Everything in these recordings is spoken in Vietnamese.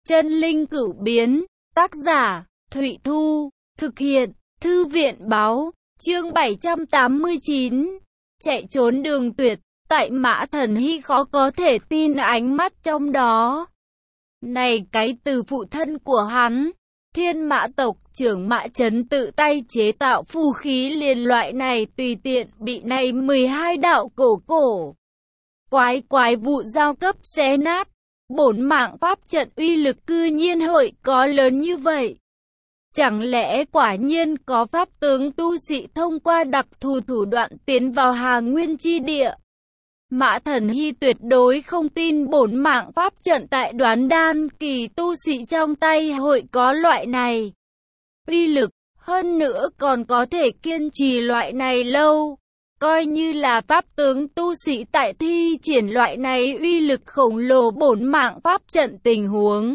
Chân linh cửu biến, tác giả, Thụy Thu, thực hiện, Thư viện báo, chương 789, chạy trốn đường tuyệt, tại Mã Thần Hy khó có thể tin ánh mắt trong đó. Này cái từ phụ thân của hắn, Thiên Mã tộc trưởng Mã Chấn tự tay chế tạo phù khí liền loại này tùy tiện bị này 12 đạo cổ quái vụ giao cấp xé nát. Bổn mạng pháp trận uy lực cư nhiên hội có lớn như vậy. Chẳng lẽ quả nhiên có pháp tướng tu sĩ thông qua đặc thù thủ đoạn tiến vào Hà Nguyên chi địa? Mã Thần Hy tuyệt đối không tin bổn mạng pháp trận tại Đoán Đan kỳ tu sĩ trong tay hội có loại này uy lực, hơn nữa còn có thể kiên trì loại này lâu. Coi như là pháp tướng tu sĩ tại thi triển loại này uy lực khổng lồ bổn mạng pháp trận tình huống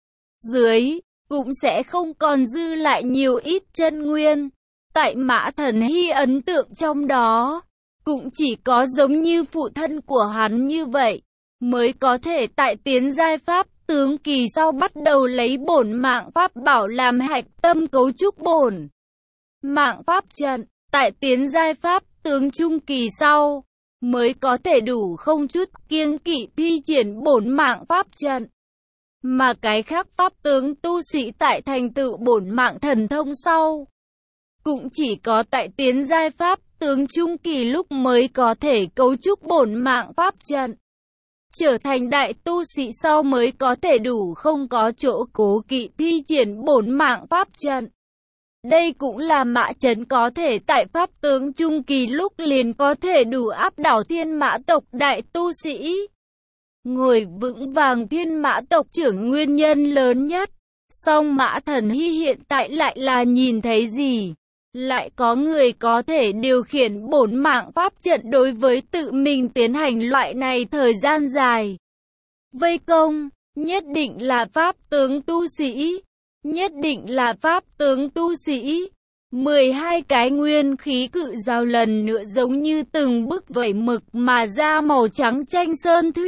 dưới, cũng sẽ không còn dư lại nhiều ít chân nguyên. Tại Mã Thần Hy ấn tượng trong đó, cũng chỉ có giống như phụ thân của hắn như vậy, mới có thể tại tiến giai pháp tướng kỳ sau bắt đầu lấy bổn mạng pháp bảo làm hạch tâm cấu trúc bổn mạng pháp trận. Tại tiến giai pháp tướng trung kỳ sau, mới có thể đủ không chút kiêng kỵ thi triển bổn mạng pháp trận. Mà cái khác pháp tướng tu sĩ tại thành tựu bổn mạng thần thông sau, cũng chỉ có tại tiến giai pháp tướng trung kỳ lúc mới có thể cấu trúc bổn mạng pháp trận. Trở thành đại tu sĩ sau mới có thể đủ không có chỗ cố kỵ thi triển bổn mạng pháp trận. Đây cũng là Mã Chấn có thể tại pháp tướng trung kỳ lúc liền có thể đủ áp đảo Thiên Mã tộc đại tu sĩ. Ngồi vững vàng Thiên Mã tộc trưởng nguyên nhân lớn nhất. Song Mã Thần Hy hiện tại lại là nhìn thấy gì? Lại có người có thể điều khiển bổn mạng pháp trận đối với tự mình tiến hành loại này thời gian dài. Vây công, nhất định là pháp tướng tu sĩ. Nhất định là pháp tướng tu sĩ. 12 cái nguyên khí cự dao lần nữa giống như từng bức vẩy mực mà ra màu trắng tranh sơn thủy.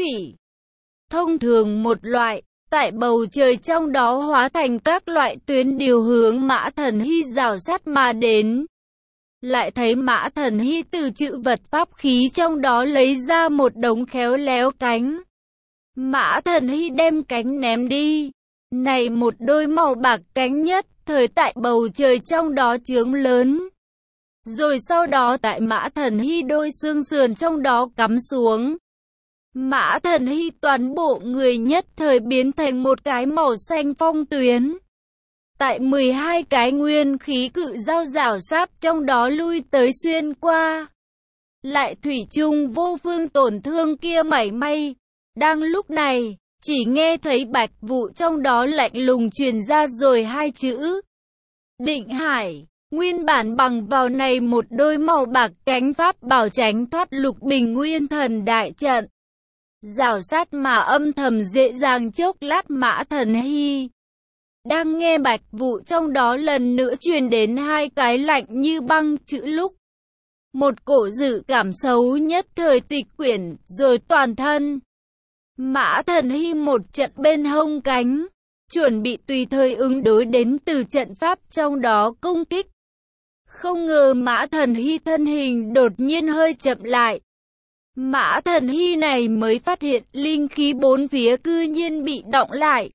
Thông thường một loại, tại bầu trời trong đó hóa thành các loại tuyến điều hướng Mã Thần Hy rào sát mà đến. Lại thấy Mã Thần Hy từ chữ vật pháp khí trong đó lấy ra một đống khéo léo cánh. Mã Thần Hy đem cánh ném đi. Này một đôi màu bạc cánh nhất thời tại bầu trời trong đó chướng lớn. Rồi sau đó tại Mã Thần Hy đôi xương sườn trong đó cắm xuống. Mã Thần Hy toàn bộ người nhất thời biến thành một cái màu xanh phong tuyến. Tại 12 cái nguyên khí cự dao rảo sát trong đó lui tới xuyên qua. Lại thủy chung vô phương tổn thương kia mảy may. Đang lúc này, chỉ nghe thấy Bạch Vụ trong đó lạnh lùng truyền ra rồi hai chữ. Định Hải, nguyên bản bằng vào này một đôi màu bạc cánh pháp bảo tránh thoát Lục Bình Nguyên Thần đại trận. Rào sát mà âm thầm dễ dàng chốc lát Mã Thần Hy. Đang nghe Bạch Vụ trong đó lần nữa truyền đến hai cái lạnh như băng chữ lúc. Một cổ dự cảm xấu nhất thời tịch quyển rồi toàn thân. Mã Thần Hy một trận bên hông cánh, chuẩn bị tùy thời ứng đối đến từ trận pháp trong đó công kích. Không ngờ Mã Thần Hy thân hình đột nhiên hơi chậm lại. Mã Thần Hy này mới phát hiện linh khí bốn phía cư nhiên bị đọng lại.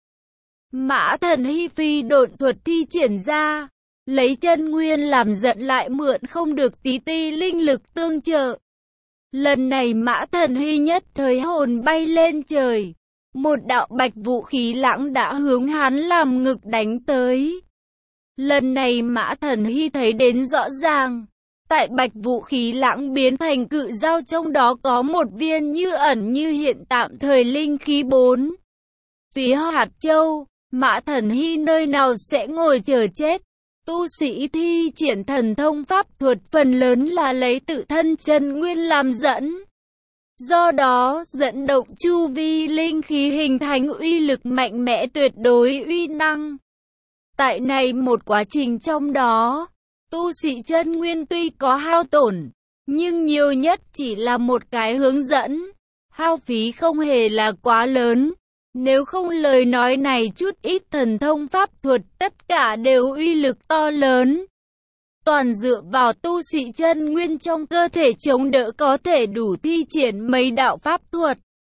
Mã Thần Hy phi độn thuật thi triển ra, lấy chân nguyên làm giận lại mượn không được tí ti linh lực tương trợ. Lần này Mã Thần Hy nhất thời hồn bay lên trời. Một đạo bạch vũ khí lãng đã hướng hắn làm ngực đánh tới. Lần này Mã Thần Hy thấy đến rõ ràng. Tại bạch vũ khí lãng biến thành cự dao trong đó có một viên như ẩn như hiện tạm thời linh khí 4 phía hạt châu. Mã Thần Hy nơi nào sẽ ngồi chờ chết. Tu sĩ thi triển thần thông pháp thuật phần lớn là lấy tự thân chân nguyên làm dẫn. Do đó dẫn động chu vi linh khí hình thành uy lực mạnh mẽ tuyệt đối uy năng. Tại này một quá trình trong đó, tu sĩ chân nguyên tuy có hao tổn, nhưng nhiều nhất chỉ là một cái hướng dẫn. Hao phí không hề là quá lớn. Nếu không lời nói này chút ít thần thông pháp thuật tất cả đều uy lực to lớn. Toàn dựa vào tu sĩ chân nguyên trong cơ thể chống đỡ có thể đủ thi triển mấy đạo pháp thuật.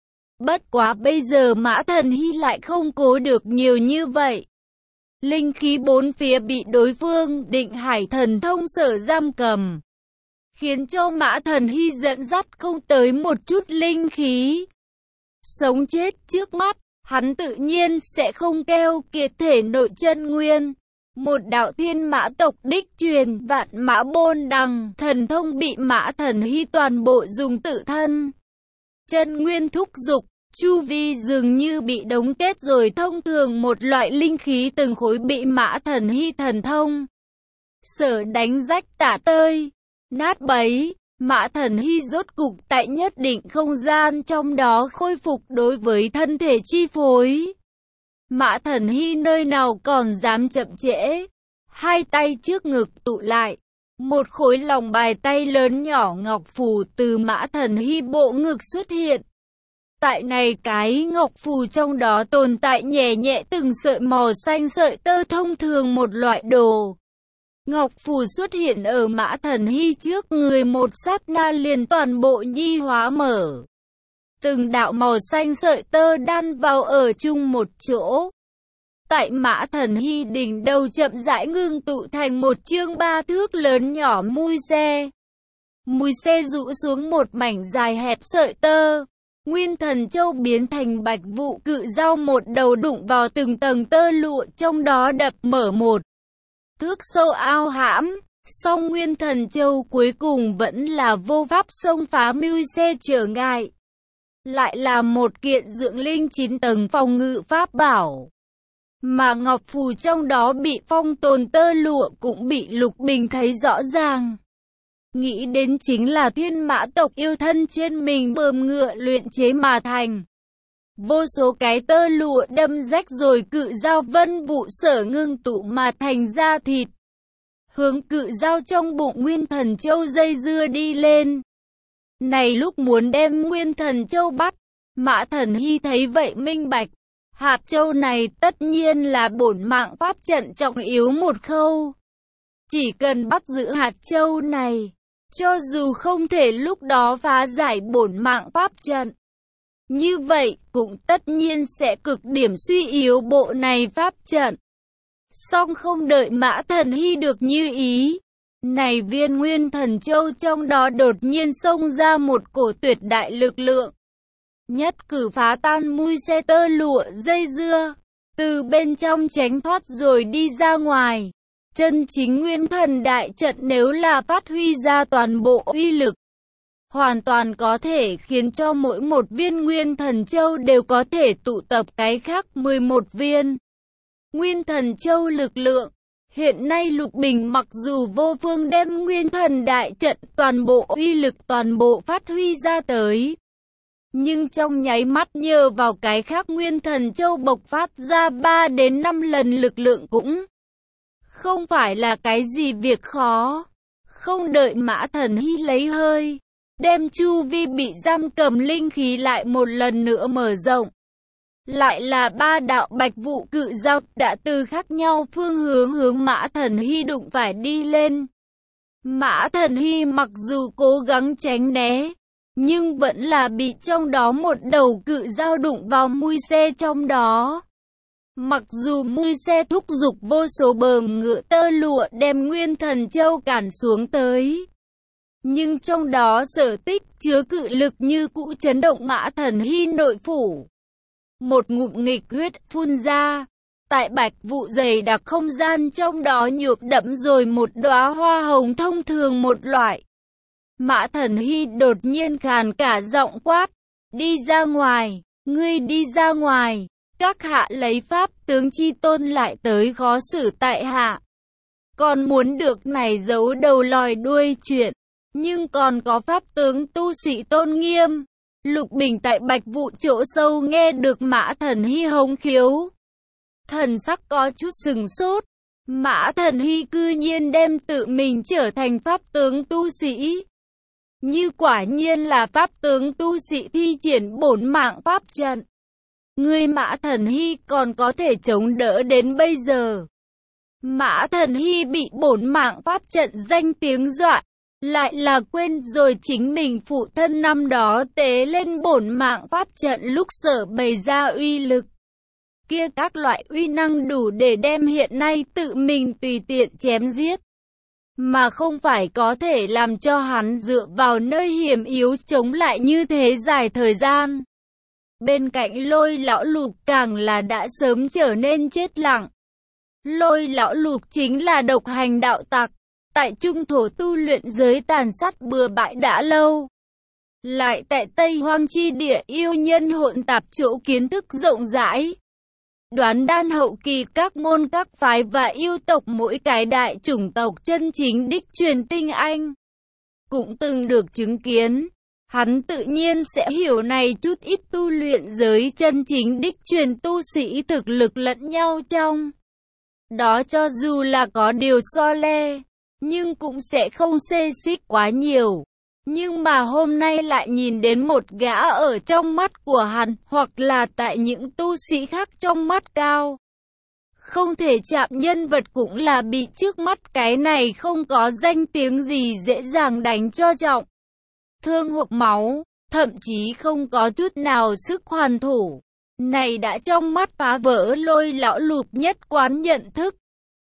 Bất quá bây giờ Mã Thần Hy lại không cố được nhiều như vậy. Linh khí bốn phía bị đối phương định hải thần thông sở giam cầm, khiến cho Mã Thần Hy dẫn dắt không tới một chút linh khí. Sống chết trước mắt, hắn tự nhiên sẽ không keo kiệt thể nội chân nguyên. Một đạo thiên mã tộc đích truyền vạn mã bôn đằng thần thông bị Mã Thần Hy toàn bộ dùng tự thân chân nguyên thúc dục, chu vi dường như bị đóng kết rồi. Thông thường một loại linh khí từng khối bị Mã Thần Hy thần thông sở đánh rách tả tơi, nát bấy. Mã Thần Hy rốt cục tại nhất định không gian trong đó khôi phục đối với thân thể chi phối. Mã Thần Hy nơi nào còn dám chậm trễ, hai tay trước ngực tụ lại, một khối lòng bài tay lớn nhỏ ngọc phù từ Mã Thần Hy bộ ngực xuất hiện. Tại này cái ngọc phù trong đó tồn tại nhẹ nhẹ từng sợi màu xanh sợi tơ thông thường một loại đồ. Ngọc phù xuất hiện ở Mã Thần Hy trước người một sát na liền toàn bộ nhi hóa mở. Từng đạo màu xanh sợi tơ đan vào ở chung một chỗ. Tại Mã Thần Hy đỉnh đầu chậm rãi ngưng tụ thành một chương 3 thước lớn nhỏ mui xe. Mui xe rũ xuống một mảnh dài hẹp sợi tơ. Nguyên Thần Châu biến thành bạch vụ cự dao một đầu đụng vào từng tầng tơ lụa trong đó đập mở một thước sâu ao hãm. Song Nguyên Thần Châu cuối cùng vẫn là vô pháp xông phá mui xe trở ngại. Lại là một kiện dưỡng linh 9 tầng phòng ngự pháp bảo. Mà ngọc phù trong đó bị phong tồn tơ lụa cũng bị Lục Bình thấy rõ ràng. Nghĩ đến chính là thiên mã tộc yêu thân trên mình bờm ngựa luyện chế mà thành. Vô số cái tơ lụa đâm rách rồi cự dao vân vụ sở ngưng tụ mà thành da thịt. Hướng cự dao trong bụng Nguyên Thần Châu dây dưa đi lên. Này lúc muốn đem Nguyên Thần Châu bắt, Mã Thần Hy thấy vậy minh bạch. Hạt châu này tất nhiên là bổn mạng pháp trận trọng yếu một khâu. Chỉ cần bắt giữ hạt châu này, cho dù không thể lúc đó phá giải bổn mạng pháp trận, như vậy cũng tất nhiên sẽ cực điểm suy yếu bộ này pháp trận. Song không đợi Mã Thần Hy được như ý, này viên Nguyên Thần Châu trong đó đột nhiên xông ra một cổ tuyệt đại lực lượng. Nhất cử phá tan mui xe tơ lụa dây dưa, từ bên trong tránh thoát rồi đi ra ngoài. Chân chính Nguyên Thần đại trận nếu là phát huy ra toàn bộ uy lực, hoàn toàn có thể khiến cho mỗi một viên Nguyên Thần Châu đều có thể tụ tập cái khác 11 viên Nguyên Thần Châu lực lượng. Hiện nay Lục Bình mặc dù vô phương đem Nguyên Thần đại trận toàn bộ uy lực toàn bộ phát huy ra tới, nhưng trong nháy mắt nhờ vào cái khác Nguyên Thần Châu bộc phát ra 3 đến 5 lần lực lượng cũng không phải là cái gì việc khó. Không đợi Mã Thần Hy lấy hơi, đem chu vi bị giam cầm linh khí lại một lần nữa mở rộng. Lại là 3 đạo bạch vụ cự dao đã từ khác nhau phương hướng hướng Mã Thần Hy đụng phải đi lên. Mã Thần Hy mặc dù cố gắng tránh né, nhưng vẫn là bị trong đó một đầu cự dao đụng vào mui xe trong đó. Mặc dù mui xe thúc giục vô số bờm ngựa tơ lụa đem Nguyên Thần Châu cản xuống tới, nhưng trong đó sở tích chứa cự lực như cũ chấn động Mã Thần Hy nội phủ. Một ngụm nghịch huyết phun ra, tại bạch vụ dày đặc không gian trong đó nhuộm đẫm rồi một đóa hoa hồng thông thường một loại. Mã Thần Hy đột nhiên khàn cả giọng quát, đi ra ngoài, ngươi đi ra ngoài, các hạ lấy pháp tướng chi tôn lại tới khó xử tại hạ. Còn muốn được này giấu đầu lòi đuôi chuyện, nhưng còn có pháp tướng tu sĩ tôn nghiêm. Lục Bình tại bạch vụ chỗ sâu nghe được Mã Thần Hy hống khiếu, thần sắc có chút sừng sốt. Mã Thần Hy cư nhiên đem tự mình trở thành pháp tướng tu sĩ. Như quả nhiên là pháp tướng tu sĩ thi triển bổn mạng pháp trận, người Mã Thần Hy còn có thể chống đỡ đến bây giờ. Mã Thần Hy bị bổn mạng pháp trận danh tiếng dọa, lại là quên rồi chính mình phụ thân năm đó tế lên bổn mạng pháp trận lúc sở bày ra uy lực. Kia các loại uy năng đủ để đem hiện nay tự mình tùy tiện chém giết. Mà không phải có thể làm cho hắn dựa vào nơi hiểm yếu chống lại như thế dài thời gian. Bên cạnh Lôi Lão Lục càng là đã sớm trở nên chết lặng. Lôi Lão Lục chính là độc hành đạo tặc, tại trung thổ tu luyện giới tàn sát bừa bãi đã lâu. Lại tại Tây Hoang chi địa yêu nhân hỗn tạp chỗ kiến thức rộng rãi. Đoán đan hậu kỳ các môn các phái và yêu tộc mỗi cái đại chủng tộc chân chính đích truyền tinh anh. Cũng từng được chứng kiến, hắn tự nhiên sẽ hiểu này chút ít tu luyện giới chân chính đích truyền tu sĩ thực lực lẫn nhau trong. Đó cho dù là có điều so le, nhưng cũng sẽ không xê xích quá nhiều. Nhưng mà hôm nay lại nhìn đến một gã ở trong mắt của hắn, hoặc là tại những tu sĩ khác trong mắt cao. Không thể chạm nhân vật cũng là bị trước mắt cái này không có danh tiếng gì dễ dàng đánh cho trọng. Thương hộc máu, thậm chí không có chút nào sức hoàn thủ. Này đã trong mắt phá vỡ Lôi Lão Lục nhất quán nhận thức.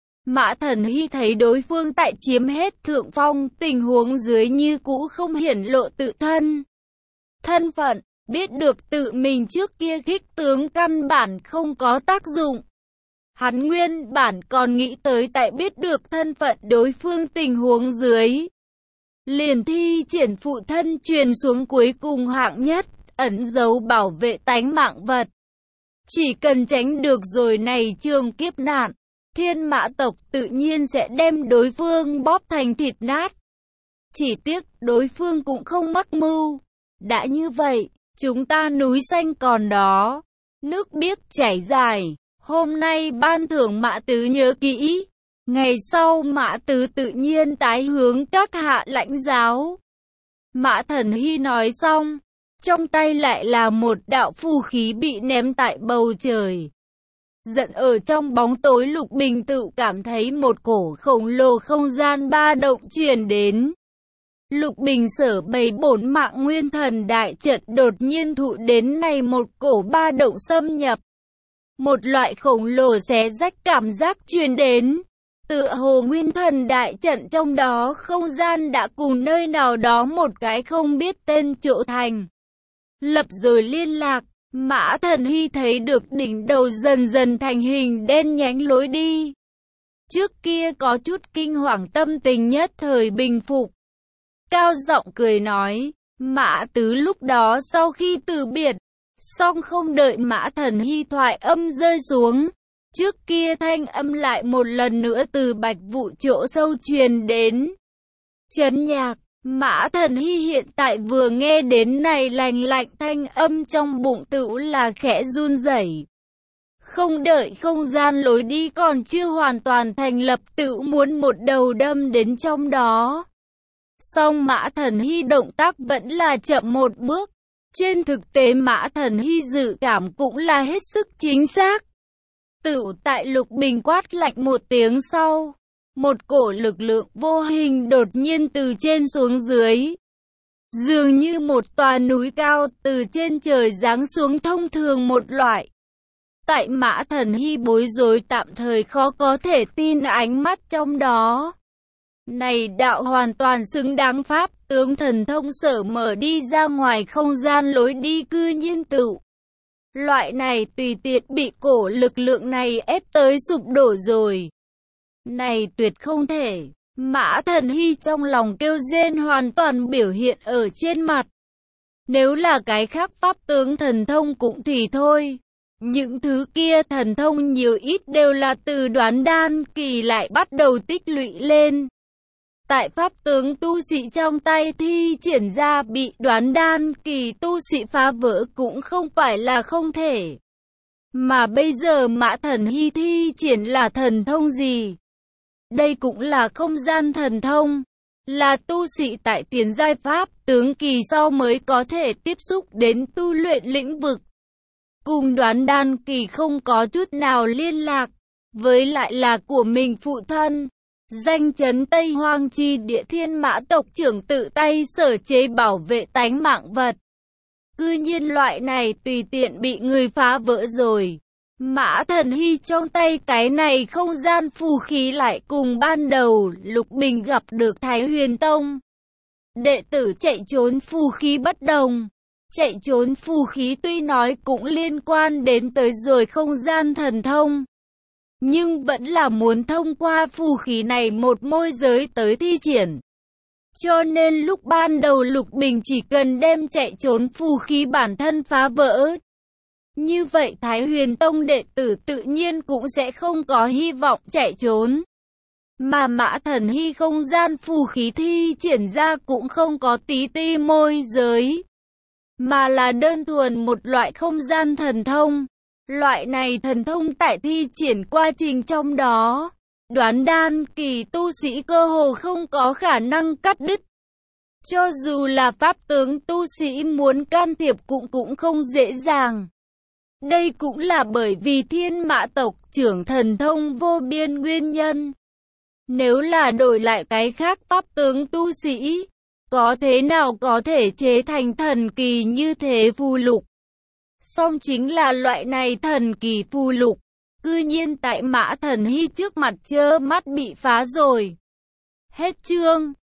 Mã Thần Hy thấy đối phương tại chiếm hết thượng phong, tình huống dưới như cũ không hiển lộ tự thân. Thân phận, biết được tự mình trước kia khích tướng căn bản không có tác dụng. Hắn nguyên bản còn nghĩ tới tại biết được thân phận đối phương tình huống dưới. Liền thi triển phụ thân truyền xuống cuối cùng hạng nhất, ẩn dấu bảo vệ tánh mạng vật. Chỉ cần tránh được rồi này trường kiếp nạn, Thiên Mã tộc tự nhiên sẽ đem đối phương bóp thành thịt nát. Chỉ tiếc đối phương cũng không mắc mưu. Đã như vậy, chúng ta núi xanh còn đó, nước biếc chảy dài. Hôm nay ban thưởng Mã Tứ nhớ kỹ. Ngày sau Mã Tứ tự nhiên tái hướng các hạ lãnh giáo. Mã Thần Hy nói xong, trong tay lại là một đạo phù khí bị ném tại bầu trời. Giận ở trong bóng tối Lục Bình tự cảm thấy một cổ khổng lồ không gian ba động truyền đến. Lục Bình sở bày bổn mạng nguyên thần đại trận đột nhiên thụ đến này một cổ ba động xâm nhập. Một loại khổng lồ xé rách cảm giác truyền đến. Tựa hồ nguyên thần đại trận trong đó không gian đã cùng nơi nào đó một cái không biết tên chỗ thành. Lập rồi liên lạc. Mã Thần Hy thấy được đỉnh đầu dần dần thành hình đen nhánh lối đi. Trước kia có chút kinh hoàng tâm tình nhất thời bình phục. Cao giọng cười nói, Mã Tứ lúc đó sau khi từ biệt, song không đợi Mã Thần Hy thoại âm rơi xuống. Trước kia thanh âm lại một lần nữa từ bạch vụ chỗ sâu truyền đến. Chấn nhạc. Mã Thần Hy hiện tại vừa nghe đến này lành lạnh thanh âm trong bụng tựu là khẽ run rẩy. Không đợi không gian lối đi còn chưa hoàn toàn thành lập tựu muốn một đầu đâm đến trong đó. Song Mã Thần Hy động tác vẫn là chậm một bước. Trên thực tế Mã Thần Hy dự cảm cũng là hết sức chính xác. Tựu tại Lục Bình quát lạnh một tiếng sau. Một cổ lực lượng vô hình đột nhiên từ trên xuống dưới. Dường như một tòa núi cao từ trên trời giáng xuống thông thường một loại. Tại Mã Thần Hy bối rối tạm thời khó có thể tin ánh mắt trong đó. Này đạo hoàn toàn xứng đáng pháp tướng thần thông sở mở đi ra ngoài không gian lối đi cư nhiên tựu. Loại này tùy tiện bị cổ lực lượng này ép tới sụp đổ rồi. Này tuyệt không thể. Mã Thần Hy trong lòng kêu rên hoàn toàn biểu hiện ở trên mặt. Nếu là cái khác pháp tướng thần thông cũng thì thôi. Những thứ kia thần thông nhiều ít đều là từ đoán đan kỳ lại bắt đầu tích lũy lên. Tại pháp tướng tu sĩ trong tay thi triển ra bị đoán đan kỳ tu sĩ phá vỡ cũng không phải là không thể. Mà bây giờ Mã Thần Hy thi triển là thần thông gì? Đây cũng là không gian thần thông, là tu sĩ tại tiền giai pháp tướng kỳ sau mới có thể tiếp xúc đến tu luyện lĩnh vực. cùng Đoán Đan Kỳ không có chút nào liên lạc, với lại là của mình phụ thân. Danh chấn Tây Hoang chi địa Thiên Mã tộc trưởng tự tay sở chế bảo vệ tánh mạng vật. Cư nhiên loại này tùy tiện bị người phá vỡ rồi. Mã Thần Hy trong tay cái này không gian phù khí lại cùng ban đầu Lục Bình gặp được Thái Huyền Tông. Đệ tử chạy trốn phù khí bất đồng. Chạy trốn phù khí tuy nói cũng liên quan đến tới rồi không gian thần thông, nhưng vẫn là muốn thông qua phù khí này một môi giới tới thi triển. Cho nên lúc ban đầu Lục Bình chỉ cần đem chạy trốn phù khí bản thân phá vỡ. Như vậy Thái Huyền Tông đệ tử tự nhiên cũng sẽ không có hy vọng chạy trốn. Mà Mã Thần Hy không gian phù khí thi triển ra cũng không có tí ti môi giới, mà là đơn thuần một loại không gian thần thông. Loại này thần thông tại thi triển quá trình trong đó, Đoán Đan Kỳ tu sĩ cơ hồ không có khả năng cắt đứt. Cho dù là pháp tướng tu sĩ muốn can thiệp cũng không dễ dàng. Đây cũng là bởi vì Thiên Mã tộc trưởng thần thông vô biên nguyên nhân. Nếu là đổi lại cái khác pháp tướng tu sĩ, có thế nào có thể chế thành thần kỳ như thế phù lục. Song chính là loại này thần kỳ phù lục, cư nhiên tại Mã Thần Hy trước mặt trơ mắt bị phá rồi. Hết chương.